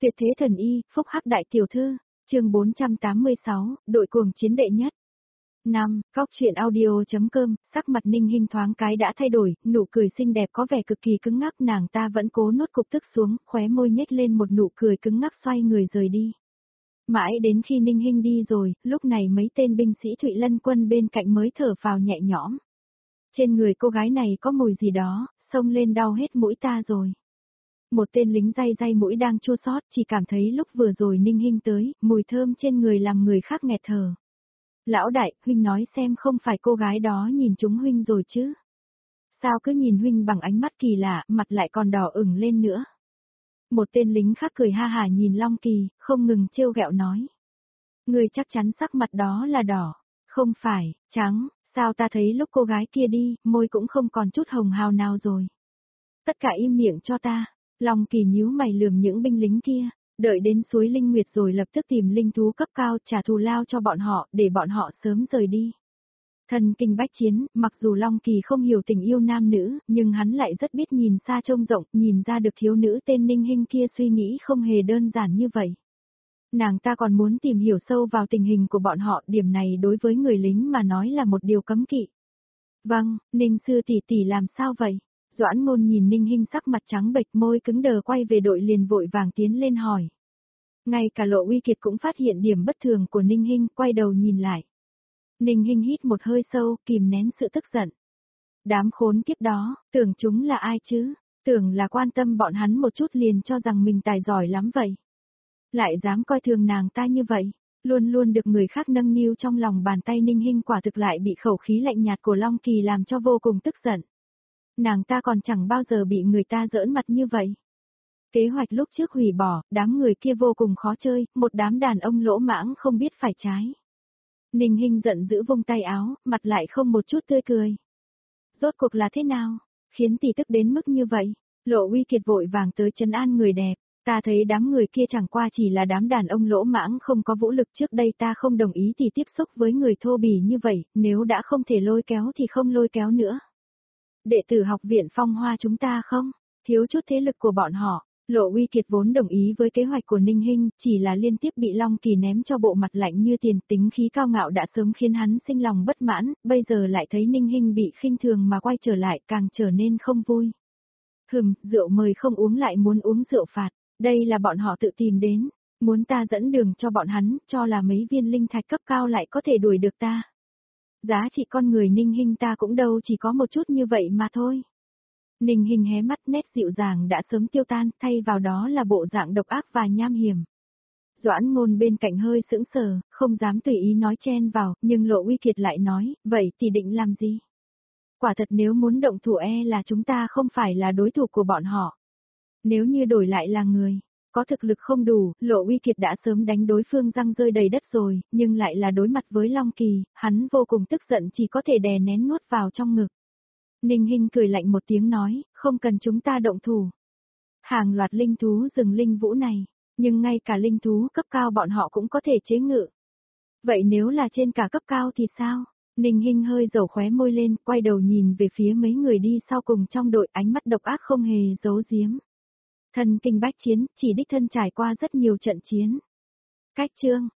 Tuyệt thế thần y, phúc hắc đại tiểu thư, chương 486, đội cuồng chiến đệ nhất. 5. Góc truyện audio.com, sắc mặt Ninh Hinh thoáng cái đã thay đổi, nụ cười xinh đẹp có vẻ cực kỳ cứng ngắc, nàng ta vẫn cố nuốt cục tức xuống, khóe môi nhếch lên một nụ cười cứng ngắc xoay người rời đi. Mãi đến khi Ninh Hinh đi rồi, lúc này mấy tên binh sĩ Thụy Lân quân bên cạnh mới thở phào nhẹ nhõm. Trên người cô gái này có mùi gì đó, xông lên đau hết mũi ta rồi. Một tên lính day mũi đang chua xót, chỉ cảm thấy lúc vừa rồi Ninh Hinh tới, mùi thơm trên người làm người khác nghẹt thở. Lão đại, huynh nói xem không phải cô gái đó nhìn chúng huynh rồi chứ? Sao cứ nhìn huynh bằng ánh mắt kỳ lạ, mặt lại còn đỏ ửng lên nữa? Một tên lính khác cười ha hả nhìn Long Kỳ, không ngừng trêu ghẹo nói. Người chắc chắn sắc mặt đó là đỏ, không phải, trắng, sao ta thấy lúc cô gái kia đi, môi cũng không còn chút hồng hào nào rồi. Tất cả im miệng cho ta. Long Kỳ nhíu mày lườm những binh lính kia, đợi đến suối Linh Nguyệt rồi lập tức tìm linh thú cấp cao trả thù lao cho bọn họ, để bọn họ sớm rời đi. Thần kinh bách chiến, mặc dù Long Kỳ không hiểu tình yêu nam nữ, nhưng hắn lại rất biết nhìn xa trông rộng, nhìn ra được thiếu nữ tên Ninh Hinh kia suy nghĩ không hề đơn giản như vậy. Nàng ta còn muốn tìm hiểu sâu vào tình hình của bọn họ, điểm này đối với người lính mà nói là một điều cấm kỵ. Vâng, Ninh sư tỷ tỷ làm sao vậy? Doãn Ngôn nhìn Ninh Hinh sắc mặt trắng bệch, môi cứng đờ quay về đội liền vội vàng tiến lên hỏi. Ngay cả Lộ Uy Kiệt cũng phát hiện điểm bất thường của Ninh Hinh, quay đầu nhìn lại. Ninh Hinh hít một hơi sâu, kìm nén sự tức giận. Đám khốn kiếp đó, tưởng chúng là ai chứ? Tưởng là quan tâm bọn hắn một chút liền cho rằng mình tài giỏi lắm vậy. Lại dám coi thường nàng ta như vậy, luôn luôn được người khác nâng niu trong lòng bàn tay. Ninh Hinh quả thực lại bị khẩu khí lạnh nhạt của Long Kỳ làm cho vô cùng tức giận. Nàng ta còn chẳng bao giờ bị người ta giỡn mặt như vậy. Kế hoạch lúc trước hủy bỏ, đám người kia vô cùng khó chơi, một đám đàn ông lỗ mãng không biết phải trái. Ninh Hinh giận dữ vung tay áo, mặt lại không một chút tươi cười. Rốt cuộc là thế nào? Khiến tỷ tức đến mức như vậy? Lộ Uy Kiệt vội vàng tới trấn an người đẹp. Ta thấy đám người kia chẳng qua chỉ là đám đàn ông lỗ mãng không có vũ lực, trước đây ta không đồng ý thì tiếp xúc với người thô bỉ như vậy, nếu đã không thể lôi kéo thì không lôi kéo nữa. Đệ tử học viện Phong Hoa chúng ta không, thiếu chút thế lực của bọn họ. Lộ Uy Kiệt vốn đồng ý với kế hoạch của Ninh Hinh, chỉ là liên tiếp bị Long Kỳ ném cho bộ mặt lạnh như tiền, tính khí cao ngạo đã sớm khiến hắn sinh lòng bất mãn, bây giờ lại thấy Ninh Hinh bị khinh thường mà quay trở lại, càng trở nên không vui. Rượu mời không uống lại muốn uống rượu phạt, đây là bọn họ tự tìm đến, muốn ta dẫn đường cho bọn hắn, cho là mấy viên linh thạch cấp cao lại có thể đuổi được ta. Giá trị con người Ninh Hinh ta cũng đâu chỉ có một chút như vậy mà thôi. Ninh Hinh hé mắt, nét dịu dàng đã sớm tiêu tan, thay vào đó là bộ dạng độc ác và nham hiểm. Doãn Ngôn bên cạnh hơi sững sờ, không dám tùy ý nói chen vào, nhưng Lộ Uy Kiệt lại nói, vậy thì định làm gì? Quả thật nếu muốn động thủ là chúng ta không phải là đối thủ của bọn họ. Nếu như đổi lại là người có thực lực không đủ, Lộ Uy Kiệt đã sớm đánh đối phương răng rơi đầy đất rồi, nhưng lại là đối mặt với Long Kỳ, hắn vô cùng tức giận chỉ có thể đè nén nuốt vào trong ngực. Ninh Hinh cười lạnh một tiếng nói, không cần chúng ta động thủ. Hàng loạt linh thú rừng linh vũ này, nhưng ngay cả linh thú cấp cao bọn họ cũng có thể chế ngự. Vậy nếu là trên cả cấp cao thì sao? Ninh Hinh hơi dầu khóe môi lên, quay đầu nhìn về phía mấy người đi sau cùng trong đội, ánh mắt độc ác không hề giấu giếm. Thần kinh bách chiến, chỉ đích thân trải qua rất nhiều trận chiến. Cách chương,